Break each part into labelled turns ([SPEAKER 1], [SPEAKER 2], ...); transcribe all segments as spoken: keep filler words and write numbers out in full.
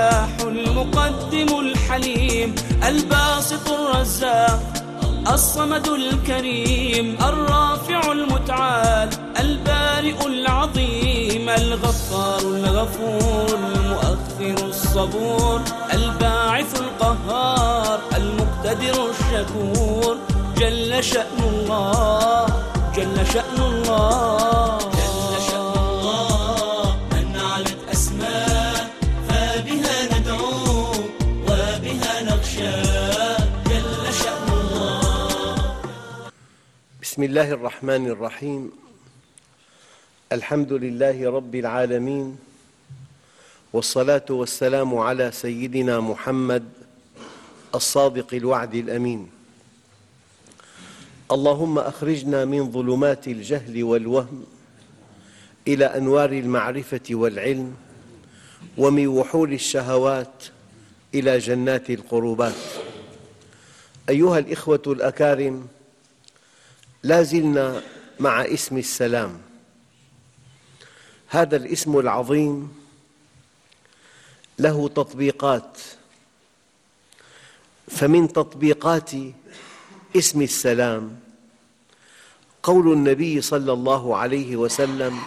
[SPEAKER 1] الفتاح المقدم الحليم الباسط الرزاق الصمد الكريم الرافع المتعال البارئ العظيم الغفار الغفور المؤخر الصبور الباعث القهار المقتدر الشكور جل شأن الله جل شأن الله
[SPEAKER 2] جل شأن الله من علت أسماء فبها ندعو وبها نخشى جل شأن الله.
[SPEAKER 3] بسم الله الرحمن الرحيم. الحمد لله رب العالمين، والصلاة والسلام على سيدنا محمد الصادق الوعد الأمين. اللهم أخرجنا من ظلمات الجهل والوهم إلى أنوار المعرفة والعلم، ومن وحول الشهوات إلى جنات القربات. أيها الإخوة الأكارم، لا زلنا مع اسم السلام. هذا الاسم العظيم له تطبيقات، فمن تطبيقات اسم السلام قول النبي صلى الله عليه وسلم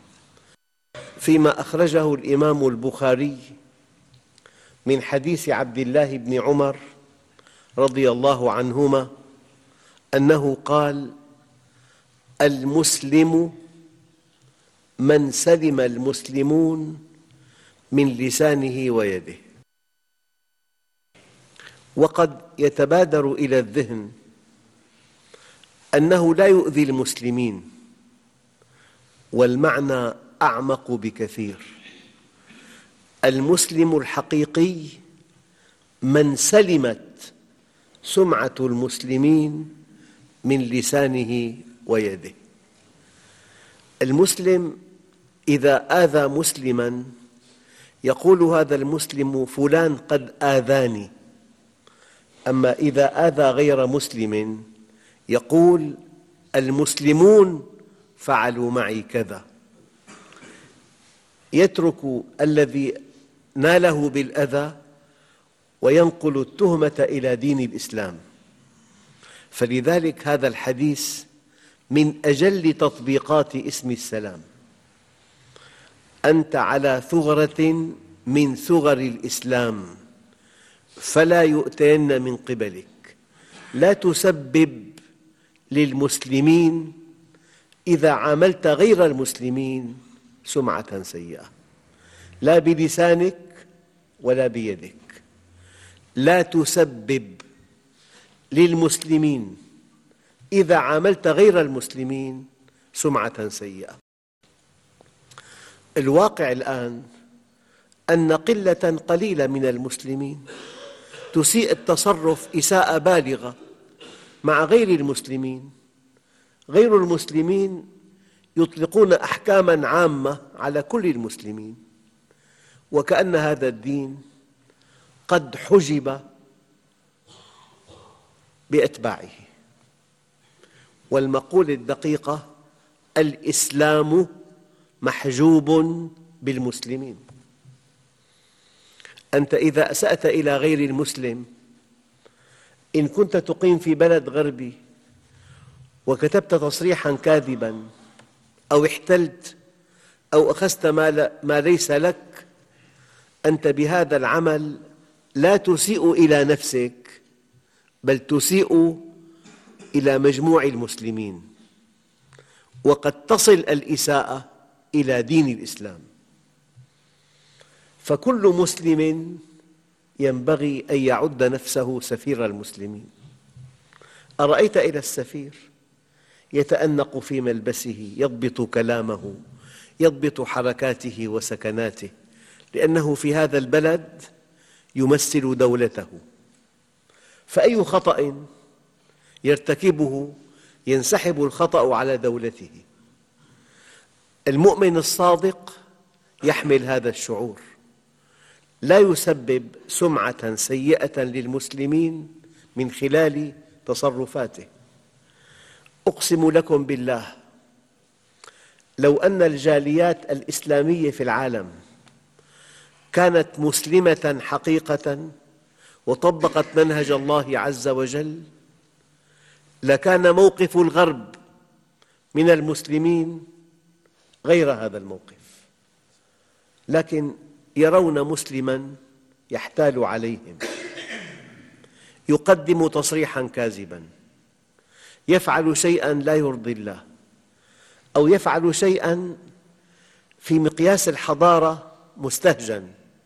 [SPEAKER 3] فيما أخرجه الإمام البخاري من حديث عبد الله بن عمر رضي الله عنهما أنه قال: المسلم من سلم المسلمون من لسانه ويده. وقد يتبادر إلى الذهن أنه لا يؤذي المسلمين، والمعنى أعمق بكثير. المسلم الحقيقي من سلمت سمعة المسلمين من لسانه ويده. المسلم إذا آذى مسلماً يقول هذا المسلم فلان قد آذاني، أما إذا آذى غير مسلم يقول المسلمون فعلوا معي كذا. يترك الذي ناله بالأذى وينقل التهمة إلى دين الإسلام. فلذلك هذا الحديث من أجل تطبيقات اسم السلام. أنت على ثغرة من ثغر الإسلام فلا يؤتين من قبلك. لا تسبب للمسلمين إذا عاملت غير المسلمين سمعة سيئة، لا بلسانك ولا بيدك. لا تسبب للمسلمين إذا عاملت غير المسلمين سمعة سيئة. الواقع الآن أن قلة قليلة من المسلمين تسيء التصرف إساءة بالغة مع غير المسلمين. غير المسلمين يطلقون أحكاماً عامة على كل المسلمين، وكأن هذا الدين قد حجب بأتباعه. والمقولة الدقيقة: الإسلام محجوب بالمسلمين. أنت إذا أسأت إلى غير المسلم، إن كنت تقيم في بلد غربي وكتبت تصريحاً كاذباً أو احتلت أو أخذت ما ليس لك، أنت بهذا العمل لا تسيء إلى نفسك بل تسيء إلى مجموع المسلمين، وقد تصل الإساءة إلى دين الإسلام. فكل مسلم ينبغي أن يعد نفسه سفير المسلمين. أرأيت إلى السفير يتأنق في ملبسه، يضبط كلامه، يضبط حركاته وسكناته، لأنه في هذا البلد يمثل دولته. فأي خطأ يرتكبه ينسحب الخطأ على دولته. المؤمن الصادق يحمل هذا الشعور، لا يسبب سمعة سيئة للمسلمين من خلال تصرفاته. أقسم لكم بالله لو أن الجاليات الإسلامية في العالم كانت مسلمة حقيقة وطبقت منهج الله عز وجل، لكان موقف الغرب من المسلمين غير هذا الموقف، لكن يرون مسلماً يحتال عليهم، يقدم تصريحاً كاذباً، يفعل شيئاً لا يرضي الله، أو يفعل شيئاً في مقياس الحضارة مستهجن،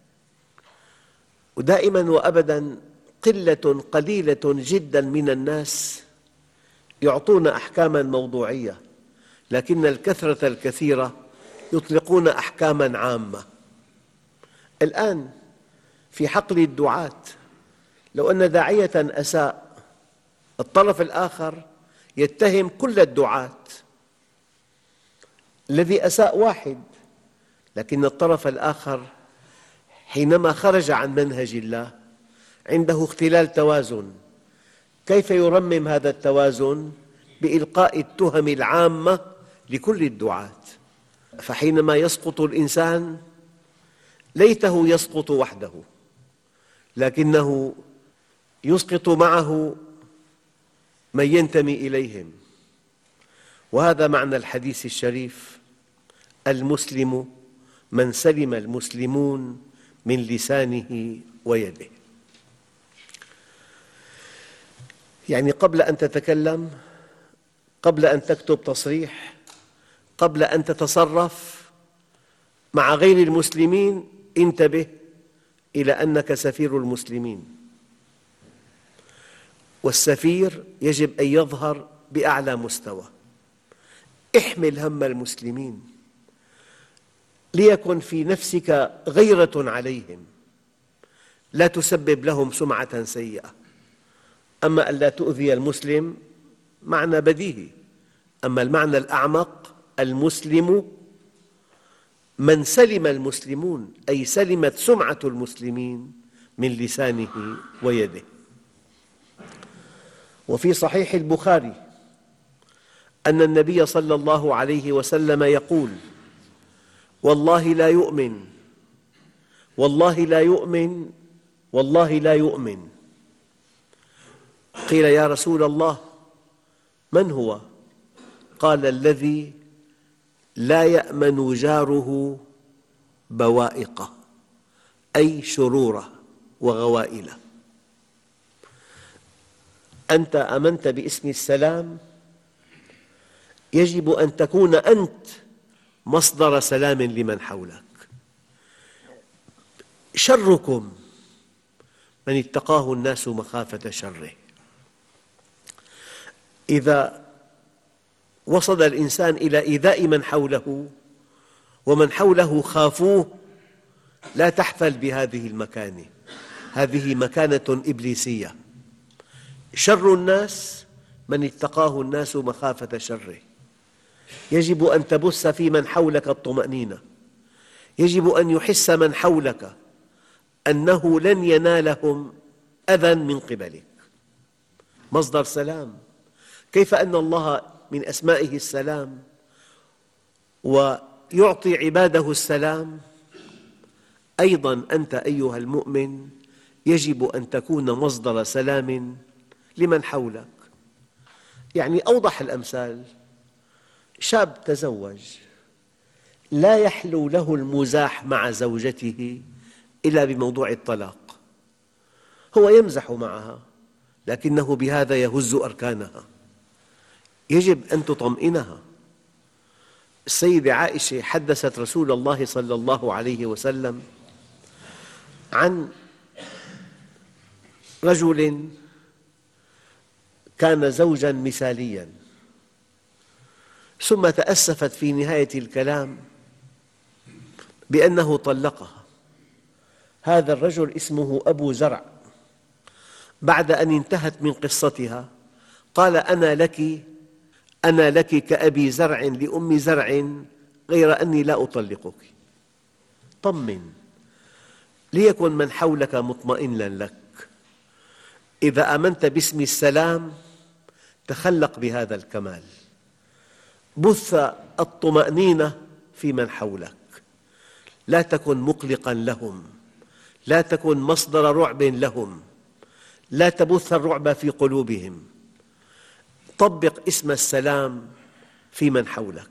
[SPEAKER 3] ودائماً وأبداً قلة قليلة جداً من الناس يعطون أحكاماً موضوعية، لكن الكثرة الكثيرة يطلقون أحكاماً عامة. الآن في حقل الدعاة لو أن داعية أساء، الطرف الآخر يتهم كل الدعاة. الذي أساء واحد، لكن الطرف الآخر حينما خرج عن منهج الله عنده اختلال توازن. كيف يرمم هذا التوازن؟ بإلقاء التهم العامة لكل الدعاة. فحينما يسقط الإنسان ليته يسقط وحده، لكنه يسقط معه من ينتمي إليهم. وهذا معنى الحديث الشريف: المسلم من سلم المسلمون من لسانه ويده. يعني قبل أن تتكلم، قبل أن تكتب تصريح، قبل أن تتصرف مع غير المسلمين، انتبه إلى أنك سفير المسلمين، والسفير يجب أن يظهر بأعلى مستوى. احمل هم المسلمين، ليكن في نفسك غيرة عليهم، لا تسبب لهم سمعة سيئة. أما أن لا تؤذي المسلم معنى بديهي، أما المعنى الأعمق: المسلم من سلم المسلمون، أي سلمت سمعة المسلمين من لسانه ويده. وفي صحيح البخاري أن النبي صلى الله عليه وسلم يقول: والله لا يؤمن، والله لا يؤمن، والله لا يؤمن. قيل: يا رسول الله من هو؟ قال: الذي لا يأمن جاره بوائقه، أي شروره وغوائله. أنت آمنت باسم السلام، يجب أن تكون أنت مصدر سلام لمن حولك. شركم من اتقاه الناس مخافة شره. إذا وصل الإنسان إلى إيذاء من حوله ومن حوله خافوه، لا تحفل بهذه المكانة، هذه مكانة إبليسية. شر الناس من اتقاه الناس مخافة شره. يجب أن تبث في من حولك الطمأنينة، يجب أن يحس من حولك أنه لن ينالهم أذى من قبلك. مصدر سلام. كيف أن الله من أسمائه السلام ويعطي عباده السلام، أيضاً أنت أيها المؤمن يجب أن تكون مصدر سلام لمن حولك. يعني أوضح الأمثال: شاب تزوج، لا يحلو له المزاح مع زوجته إلا بموضوع الطلاق. هو يمزح معها، لكنه بهذا يهز أركانها. يجب أن تطمئنها. السيدة عائشة حدثت رسول الله صلى الله عليه وسلم عن رجل كان زوجاً مثالياً، ثم تأسفت في نهاية الكلام بأنه طلقها. هذا الرجل اسمه أبو زرع. بعد أن انتهت من قصتها قال: أنا لك أنا لك كأبي زرع لأم زرع، غير أني لا أطلقك. طمن، ليكن من حولك مطمئناً لك. إذا آمنت باسم السلام تخلق بهذا الكمال. بث الطمأنينة في من حولك، لا تكن مقلقاً لهم. لا تكن مصدر رعب لهم، لا تبث الرعب في قلوبهم. طبق اسم السلام في من حولك.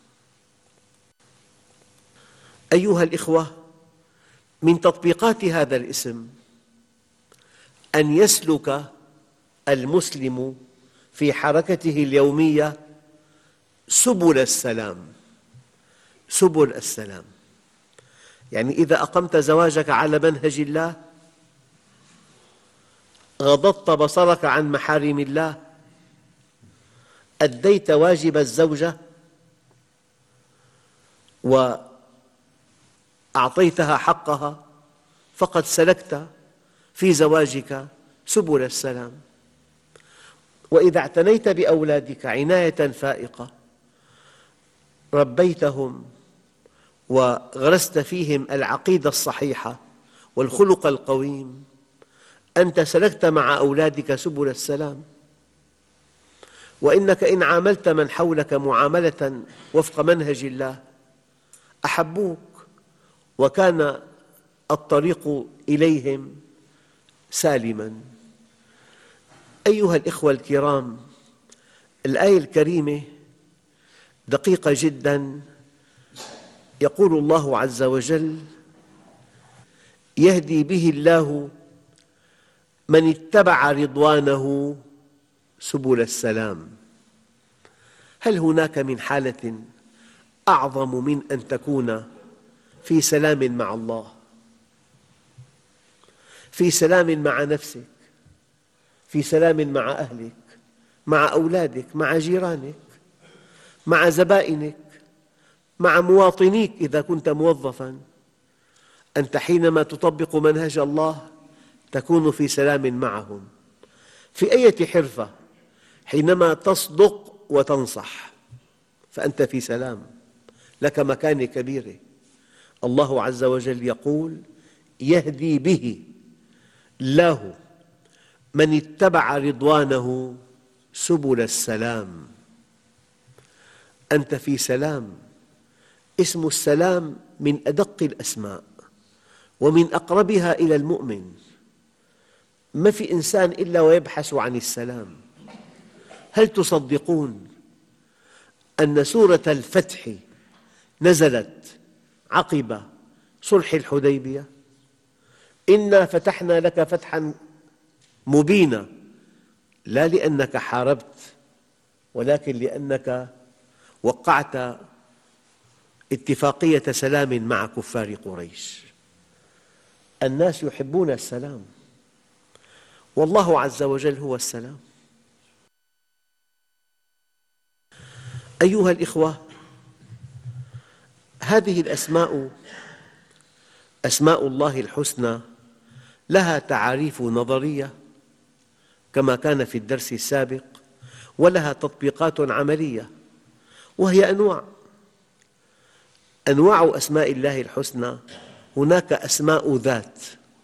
[SPEAKER 3] أيها الإخوة، من تطبيقات هذا الاسم أن يسلك المسلم في حركته اليومية سبل السلام. سبل السلام يعني إذا أقمت زواجك على منهج الله، غضضت بصرك عن محارم الله، أديت واجب الزوجة وأعطيتها حقها، فقد سلكت في زواجك سبل السلام. وإذا اعتنيت بأولادك عناية فائقة، ربيتهم وغرست فيهم العقيدة الصحيحة والخلق القويم، أنت سلكت مع أولادك سبل السلام. وإنك إن عاملت من حولك معاملة وفق منهج الله أحبوك، وكان الطريق إليهم سالماً. أيها الإخوة الكرام، الآية الكريمة دقيقة جداً. يقول الله عز وجل: يهدي به الله من اتبع رضوانه سبل السلام. هل هناك من حالة أعظم من أن تكون في سلام مع الله، في سلام مع نفسك، في سلام مع أهلك، مع أولادك، مع جيرانك، مع زبائنك، مع مواطنيك إذا كنت موظفاً؟ أنت حينما تطبق منهج الله تكون في سلام معهم. في أي حرفة حينما تصدق وتنصح فأنت في سلام، لك مكانة كبيرة. الله عز وجل يقول: يهدي به الله من اتبع رضوانه سبل السلام. أنت في سلام. اسم السلام من أدق الأسماء ومن أقربها إلى المؤمن. ما في إنسان إلا ويبحث عن السلام. هل تصدقون أن سورة الفتح نزلت عقب صلح الحديبية؟ إنا فتحنا لك فتحاً مبينا، لا لأنك حاربت، ولكن لأنك وقعت اتفاقية سلام مع كفار قريش. الناس يحبون السلام، والله عز وجل هو السلام. أيها الإخوة، هذه الأسماء أسماء الله الحسنى لها تعاريف نظرية كما كان في الدرس السابق، ولها تطبيقات عملية، وهي أنواع أنواع أسماء الله الحسنى. هناك أسماء ذات،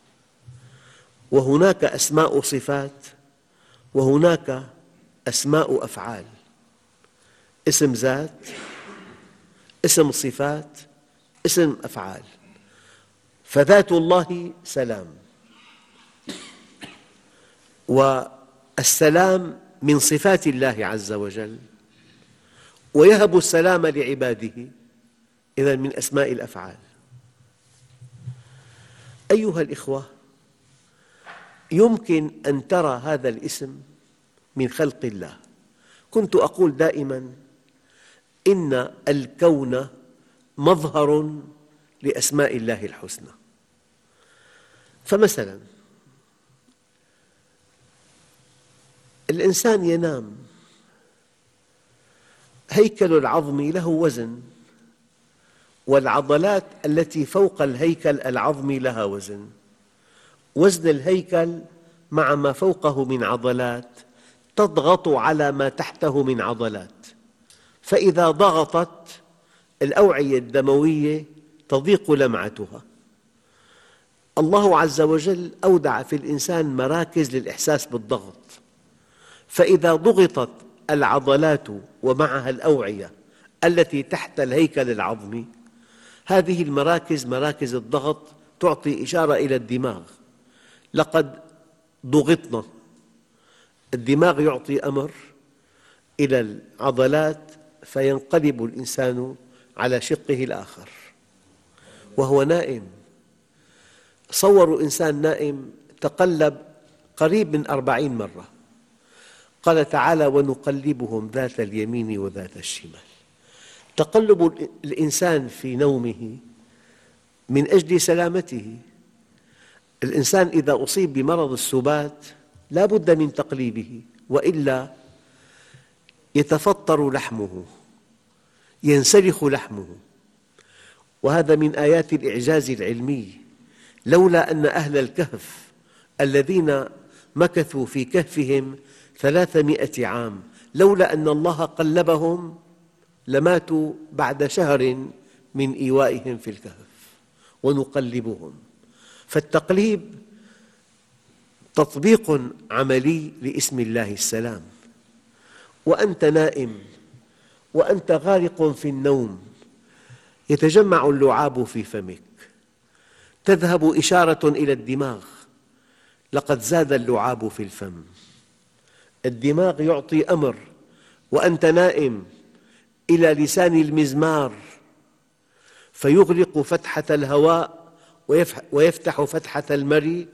[SPEAKER 3] وهناك أسماء صفات، وهناك أسماء أفعال. اسم ذات، اسم صفات، اسم أفعال. فذات الله سلام، والسلام من صفات الله عز وجل، ويهب السلام لعباده، إذن من أسماء الأفعال. أيها الإخوة، يمكن أن ترى هذا الاسم من خلق الله. كنت أقول دائماً إن الكون مظهر لأسماء الله الحسنى. فمثلاً الإنسان ينام، هيكل العظم له وزن، والعضلات التي فوق الهيكل العظمي لها وزن. وزن الهيكل مع ما فوقه من عضلات تضغط على ما تحته من عضلات، فإذا ضغطت الأوعية الدموية تضيق لمعتها. الله عز وجل أودع في الإنسان مراكز للإحساس بالضغط، فإذا ضغطت العضلات ومعها الأوعية التي تحت الهيكل العظمي، هذه المراكز مراكز الضغط تعطي إشارة إلى الدماغ، لقد ضغطنا. الدماغ يعطي أمر إلى العضلات فينقلب الإنسان على شقه الآخر وهو نائم. صوروا إنسان نائم تقلب قريب من أربعين مرة. قال تعالى: ونقلبهم ذات اليمين وذات الشمال. تقلب الإنسان في نومه من أجل سلامته. الإنسان إذا أصيب بمرض السبات لا بد من تقليبه، وإلا يتفطر لحمه، ينسلخ لحمه. وهذا من آيات الإعجاز العلمي. لولا أن أهل الكهف الذين مكثوا في كهفهم ثلاثمائة عام، لولا أن الله قلبهم لماتوا بعد شهر من إيوائهم في الكهف. ونقلبهم، فالتقليب تطبيق عملي لاسم الله السلام. وأنت نائم وأنت غارق في النوم، يتجمع اللعاب في فمك، تذهب إشارة إلى الدماغ: لقد زاد اللعاب في الفم. الدماغ يعطي أمر وأنت نائم إلى لسان المزمار فيغلق فتحة الهواء ويفتح فتحة المري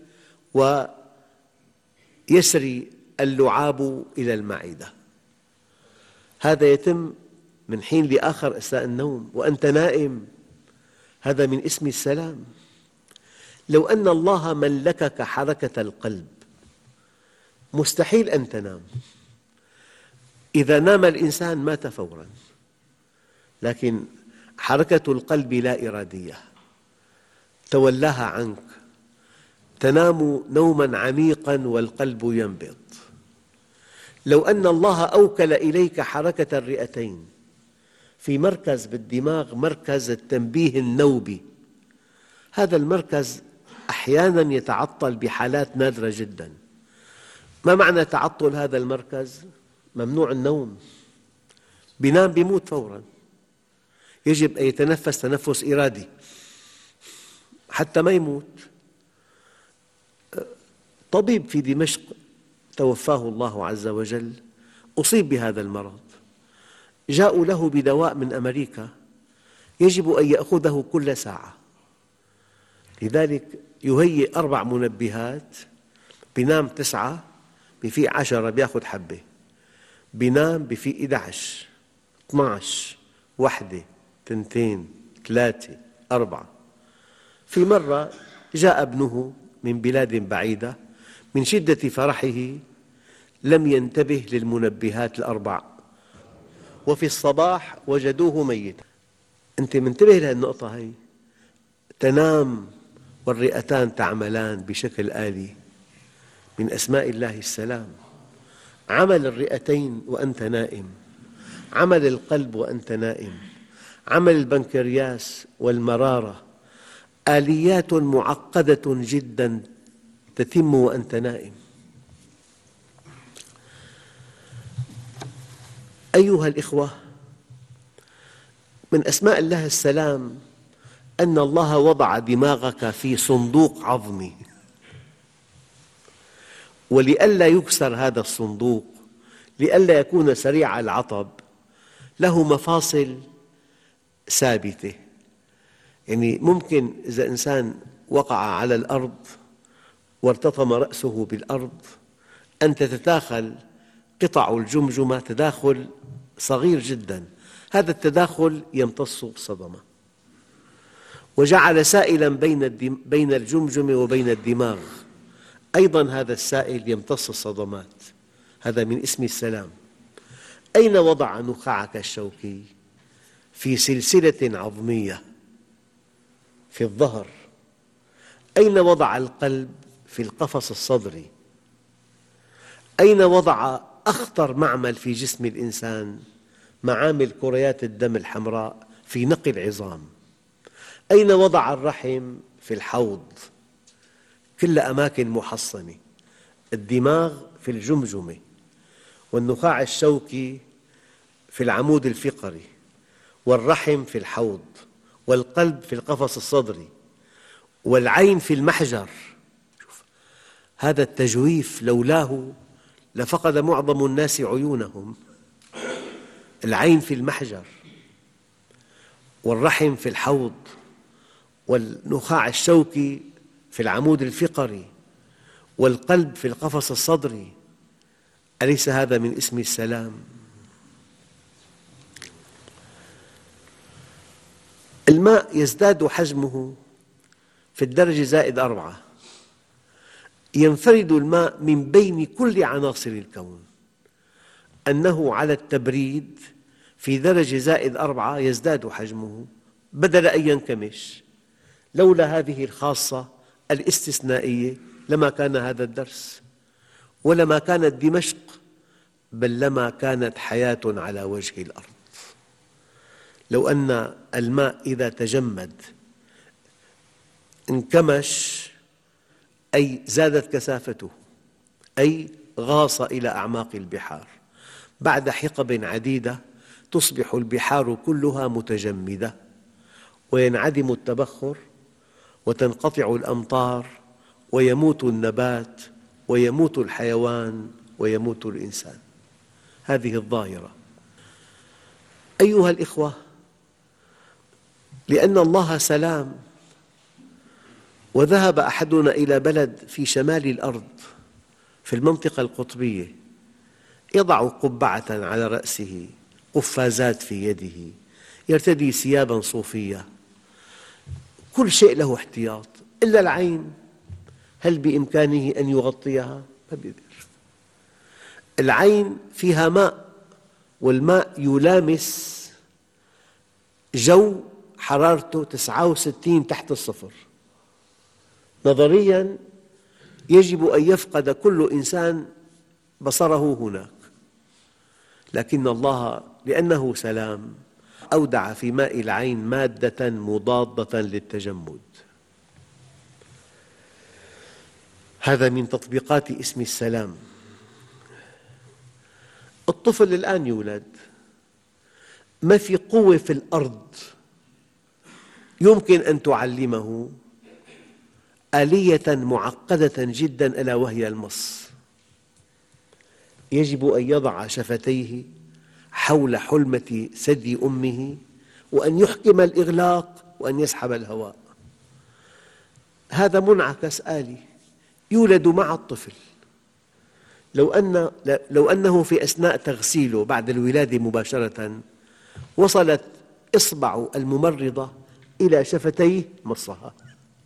[SPEAKER 3] ويسري اللعاب إلى المعدة. هذا يتم من حين لآخر أثناء النوم وأنت نائم. هذا من اسم السلام. لو أن الله ملكك حركة القلب مستحيل أن تنام. إذا نام الإنسان مات فوراً، لكن حركة القلب لا إرادية، تولاها عنك، تنام نوماً عميقاً والقلب ينبض. لو أن الله أوكل إليك حركة الرئتين في مركز بالدماغ، مركز التنبيه النوبي، هذا المركز أحياناً يتعطل بحالات نادرة جداً. ما معنى تعطل هذا المركز؟ ممنوع النوم، بينام بيموت فوراً. يجب أن يتنفس تنفس إرادي حتى ما يموت. طبيب في دمشق توفاه الله عز وجل أصيب بهذا المرض، جاءوا له بدواء من أمريكا يجب أن يأخذه كل ساعة، لذلك يهيئ أربع منبهات، بينام تسعة بفيق عشرة بيأخذ حبة، بينام بفيق إحدى عشر، اثني عشر، واحدة، اثنتين، ثلاثة، أربعة. في مرة جاء ابنه من بلاد بعيدة، من شدة فرحه لم ينتبه للمنبهات الأربع، وفي الصباح وجدوه ميتا. أنت منتبه لهالنقطة هي؟ تنام والرئتان تعملان بشكل آلي، من أسماء الله السلام. عمل الرئتين وأنت نائم، عمل القلب وأنت نائم، عمل البنكرياس والمرارة، آليات معقدة جداً تتم وأنت نائم. أيها الإخوة، من أسماء الله السلام أن الله وضع دماغك في صندوق عظمي، ولئلا يكسر هذا الصندوق، لئلا يكون سريع العطب، له مفاصل ثابتة. يعني ممكن إذا إنسان وقع على الأرض وارتطم رأسه بالأرض أن تتداخل قطع الجمجمة تداخل صغير جداً، هذا التداخل يمتص الصدمة. وجعل سائلاً بين الجمجمة وبين الدماغ، أيضاً هذا السائل يمتص الصدمات. هذا من اسم السلام. أين وضع نخاعك الشوكي؟ في سلسلة عظمية في الظهر. أين وضع القلب؟ في القفص الصدري. أين وضع أخطر معمل في جسم الإنسان؟ معامل كريات الدم الحمراء في نقي العظام. أين وضع الرحم؟ في الحوض. كل أماكن محصنة. الدماغ في الجمجمة، والنخاع الشوكي في العمود الفقري، والرحم في الحوض، والقلب في القفص الصدري. والعين في المحجر. هذا التجويف لولاه لفقد معظم الناس عيونهم. العين في المحجر، والرحم في الحوض، والنخاع الشوكي في العمود الفقري، والقلب في القفص الصدري. أليس هذا من اسم السلام؟ الماء يزداد حجمه في الدرجة زائد أربعة. ينفرد الماء من بين كل عناصر الكون أنه على التبريد في درجة زائد أربعة يزداد حجمه بدل أن ينكمش. لولا هذه الخاصة الاستثنائية لما كان هذا الدرس، ولما كانت دمشق، بل لما كانت حياة على وجه الأرض. لو أن الماء إذا تجمد انكمش، أي زادت كثافته، أي غاص إلى أعماق البحار، بعد حقب عديدة تصبح البحار كلها متجمدة، وينعدم التبخر، وتنقطع الأمطار، ويموت النبات، ويموت الحيوان، ويموت الإنسان. هذه الظاهرة. أيها الإخوة، لأن الله سلام، وذهب أحدنا إلى بلد في شمال الأرض في المنطقة القطبية، يضع قبعة على رأسه، قفازات في يده، يرتدي ثيابا صوفية، كل شيء له احتياط إلا العين. هل بإمكانه أن يغطيها؟ ما بيقدر. العين فيها ماء، والماء يلامس جو حرارته تسعة وستين تحت الصفر. نظرياً يجب أن يفقد كل إنسان بصره هناك، لكن الله لأنه سلام أودع في ماء العين مادة مضادة للتجمد. هذا من تطبيقات اسم السلام. الطفل الآن يولد، ما في قوة في الأرض يمكن أن تعلمه آلية معقدة جداً، ألا وهي المص. يجب أن يضع شفتيه حول حلمة ثدي أمه، وأن يحكم الإغلاق، وأن يسحب الهواء. هذا منعكس آلي يولد مع الطفل. لو أن لو أنه في أثناء تغسيله بعد الولادة مباشرة وصلت إصبع الممرضة إلى شفتيه مصها،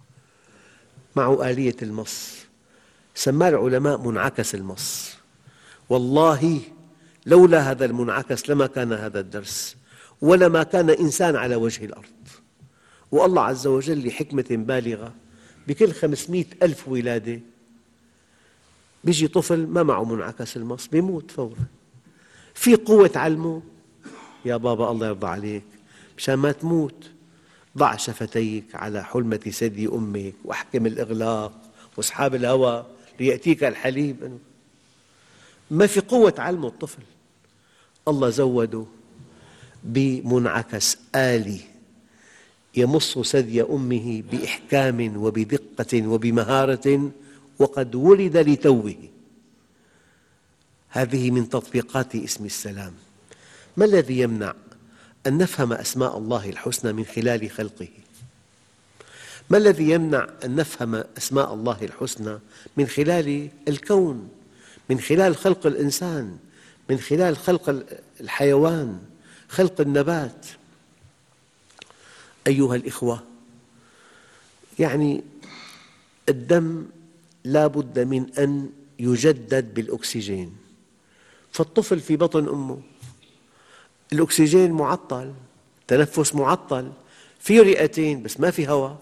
[SPEAKER 3] مع آلية المص. سماه العلماء منعكس المص. والله لولا هذا المنعكس لما كان هذا الدرس، ولما كان إنسان على وجه الأرض. والله عز وجل لحكمة بالغة بكل خمسمئة ألف ولادة بيجي طفل ما معه منعكس المص، بيموت فورا. في قوة تعلمه؟ يا بابا الله يرضى عليك، مشان ما تموت ضع شفتيك على حلمة ثدي أمك، واحكم الإغلاق، واسحاب الهواء ليأتيك الحليب. ما في قوة تعلمه الطفل. الله زوده بمنعكس آلي يمص ثدي أمه بإحكام وبدقة وبمهارة، وقد ولد لتوه. هذه من تطبيقات اسم السلام. ما الذي يمنع أن نفهم أسماء الله الحسنى من خلال خلقه؟ ما الذي يمنع أن نفهم أسماء الله الحسنى من خلال الكون، من خلال خلق الإنسان، من خلال خلق الحيوان، خلق النبات؟ أيها الإخوة، يعني الدم لا بد من أن يجدد بالأكسجين. فالطفل في بطن أمه الأكسجين معطل، التنفس معطل، في رئتين بس ما في هواء.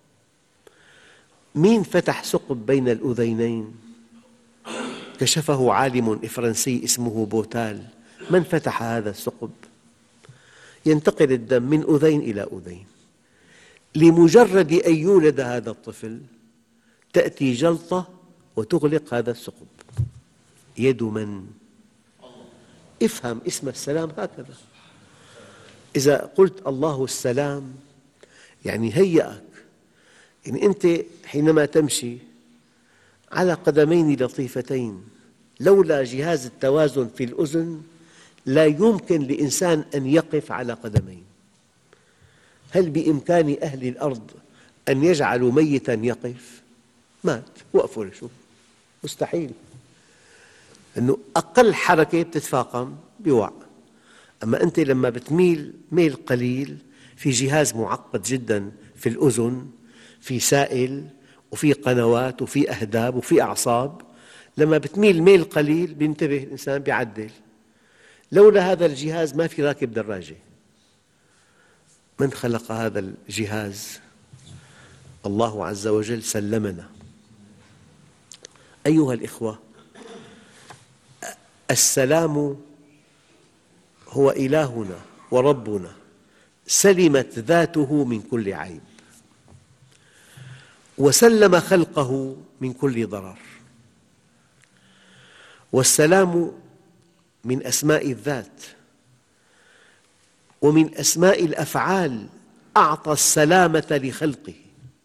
[SPEAKER 3] مين فتح ثقب بين الأذينين؟ كشفه عالم فرنسي اسمه بوتال. من فتح هذا الثقب؟ ينتقل الدم من أذين إلى أذين. لمجرد أن يولد هذا الطفل تأتي جلطة وتغلق هذا الثقب. يد من؟ افهم اسم السلام هكذا. إذا قلت الله السلام يعني هيأك يعني أنت حينما تمشي على قدمين لطيفتين لولا جهاز التوازن في الأذن لا يمكن لإنسان أن يقف على قدمين. هل بإمكان أهل الأرض أن يجعلوا ميتاً يقف؟ مات، وقفوا لشوف، مستحيل. أنه أقل حركة بتتفاقم بيوقع. أما أنت لما بتميل ميل قليل في جهاز معقد جداً في الأذن، في سائل وفي قنوات وفي أهداب وفي أعصاب، لما بتميل ميل قليل بينتبه الإنسان بيعدل. لولا هذا الجهاز ما في راكب دراجة. من خلق هذا الجهاز؟ الله عز وجل سلمنا. أيها الإخوة، السلام هو إلهنا وربنا، سلمت ذاته من كل عيب، وسلم خلقه من كل ضرر. والسلام من أسماء الذات ومن أسماء الأفعال. أعطى السلامة لخلقه،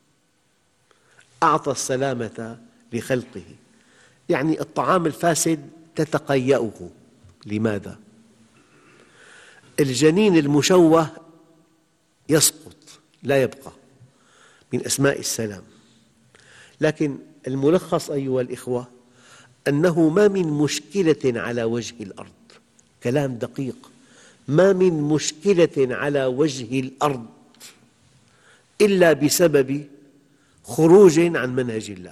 [SPEAKER 3] أعطى السلامة لخلقه. يعني الطعام الفاسد تتقيأه. لماذا؟ الجنين المشوه يسقط لا يبقى، من أسماء السلام. لكن الملخص أيها الإخوة أنه ما من مشكلة على وجه الأرض، كلام دقيق، ما من مشكلة على وجه الأرض إلا بسبب خروج عن منهج الله،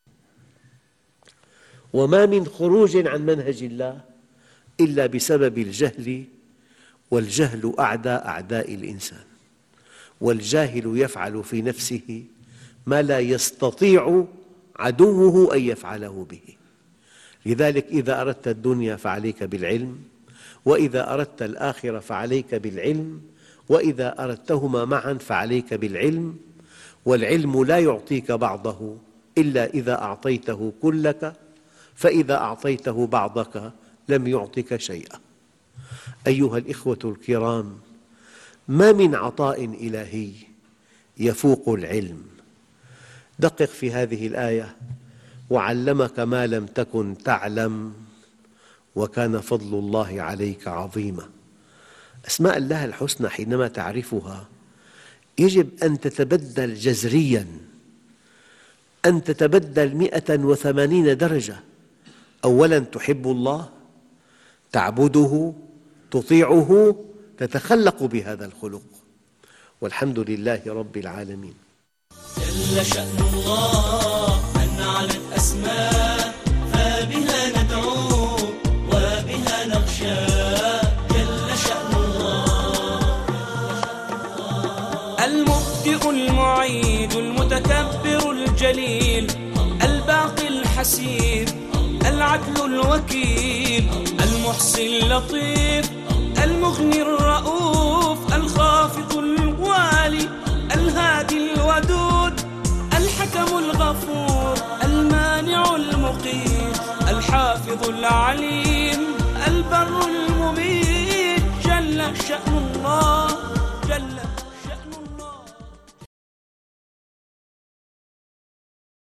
[SPEAKER 3] وما من خروج عن منهج الله إلا بسبب الجهل، والجهل أعدى أعداء الإنسان، والجاهل يفعل في نفسه ما لا يستطيع عدوه أن يفعله به. لذلك إذا أردت الدنيا فعليك بالعلم، وإذا أردت الآخرة فعليك بالعلم، وإذا أردتهما معاً فعليك بالعلم. والعلم لا يعطيك بعضه إلا إذا أعطيته كلك، فإذا أعطيته بعضك لم يعطك شيئا. أيها الإخوة الكرام، ما من عطاء إلهي يفوق العلم. دقق في هذه الآية: وعلمك ما لم تكن تعلم وكان فضل الله عليك عظيما. أسماء الله الحسنى حينما تعرفها يجب أن تتبدل جذرياً، أن تتبدل مئة وثمانين درجة. أولاً تحب الله، تعبده، تطيعه، تتخلق بهذا الخلق. والحمد لله رب العالمين.
[SPEAKER 2] جل شأن الله أن علت أسماء، فبها ندعو وبها نخشى. جل شأن الله
[SPEAKER 1] المبدئ المعيد المتكبر الجليل، الباقي الحسيب، العدل الوكيل، المحصي اللطيف، المغني الرؤوف، الخافض الوالي، الهادي الودود، الحكم الغفور، المانع المقيت، الحافظ العليم، البر المميت. جل شأن الله